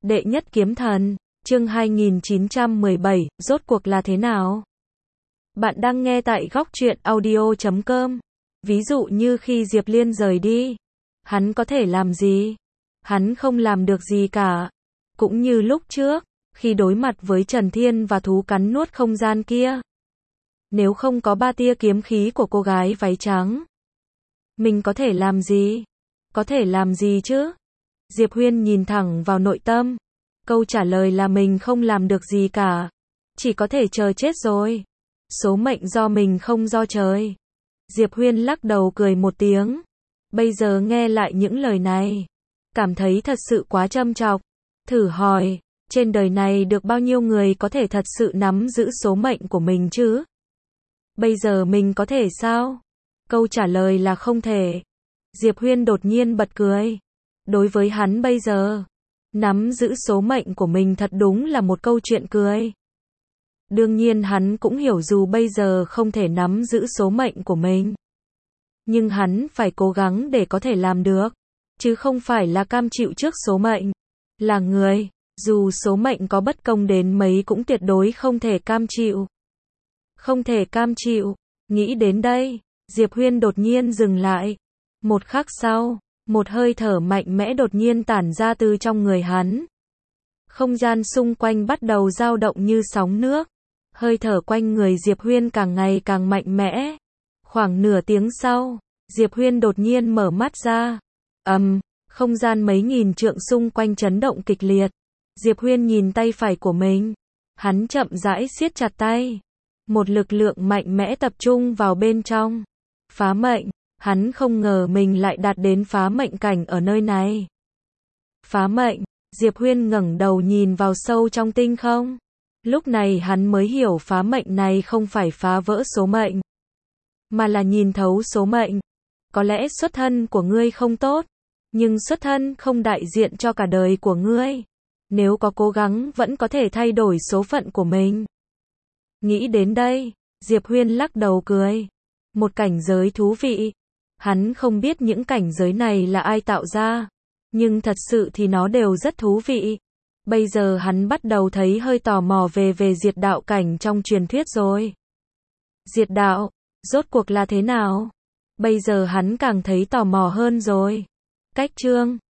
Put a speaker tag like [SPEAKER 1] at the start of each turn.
[SPEAKER 1] Đệ nhất kiếm thần, chương 2917, rốt cuộc là thế nào? Bạn đang nghe tại góc truyện audio.com. Ví dụ như khi Diệp Liên rời đi, hắn có thể làm gì? Hắn không làm được gì cả. Cũng như lúc trước, khi đối mặt với Trần Thiên và thú cắn nuốt không gian kia. Nếu không có ba tia kiếm khí của cô gái váy trắng, mình có thể làm gì? Có thể làm gì chứ? Diệp Huyên nhìn thẳng vào nội tâm. Câu trả lời là mình không làm được gì cả. Chỉ có thể chờ chết rồi. Số mệnh do mình không do trời. Diệp Huyên lắc đầu cười một tiếng. Bây giờ nghe lại những lời này, cảm thấy thật sự quá châm chọc. Thử hỏi, trên đời này được bao nhiêu người có thể thật sự nắm giữ số mệnh của mình chứ? Bây giờ mình có thể sao? Câu trả lời là không thể. Diệp Huyên đột nhiên bật cười. Đối với hắn bây giờ, nắm giữ số mệnh của mình thật đúng là một câu chuyện cười. Đương nhiên hắn cũng hiểu dù bây giờ không thể nắm giữ số mệnh của mình, nhưng hắn phải cố gắng để có thể làm được, chứ không phải là cam chịu trước số mệnh. Là người, dù số mệnh có bất công đến mấy cũng tuyệt đối không thể cam chịu. Không thể cam chịu. Nghĩ đến đây, Diệp Huyên đột nhiên dừng lại. Một khắc sau, một hơi thở mạnh mẽ đột nhiên tản ra từ trong người hắn. Không gian xung quanh bắt đầu dao động như sóng nước. Hơi thở quanh người Diệp Huyên càng ngày càng mạnh mẽ. Khoảng nửa tiếng sau, Diệp Huyên đột nhiên mở mắt ra. Không gian mấy nghìn trượng xung quanh chấn động kịch liệt. Diệp Huyên nhìn tay phải của mình. Hắn chậm rãi siết chặt tay. Một lực lượng mạnh mẽ tập trung vào bên trong. Phá mệnh. Hắn không ngờ mình lại đạt đến phá mệnh cảnh ở nơi này. Phá mệnh. Diệp Huyên ngẩng đầu nhìn vào sâu trong tinh không. Lúc này hắn mới hiểu phá mệnh này không phải phá vỡ số mệnh, mà là nhìn thấu số mệnh. Có lẽ xuất thân của ngươi không tốt, nhưng xuất thân không đại diện cho cả đời của ngươi. Nếu có cố gắng vẫn có thể thay đổi số phận của mình. Nghĩ đến đây, Diệp Huyên lắc đầu cười. Một cảnh giới thú vị. Hắn không biết những cảnh giới này là ai tạo ra, nhưng thật sự thì nó đều rất thú vị. Bây giờ hắn bắt đầu thấy hơi tò mò về diệt đạo cảnh trong truyền thuyết rồi. Diệt đạo, rốt cuộc là thế nào? Bây giờ hắn càng thấy tò mò hơn rồi. Cách chương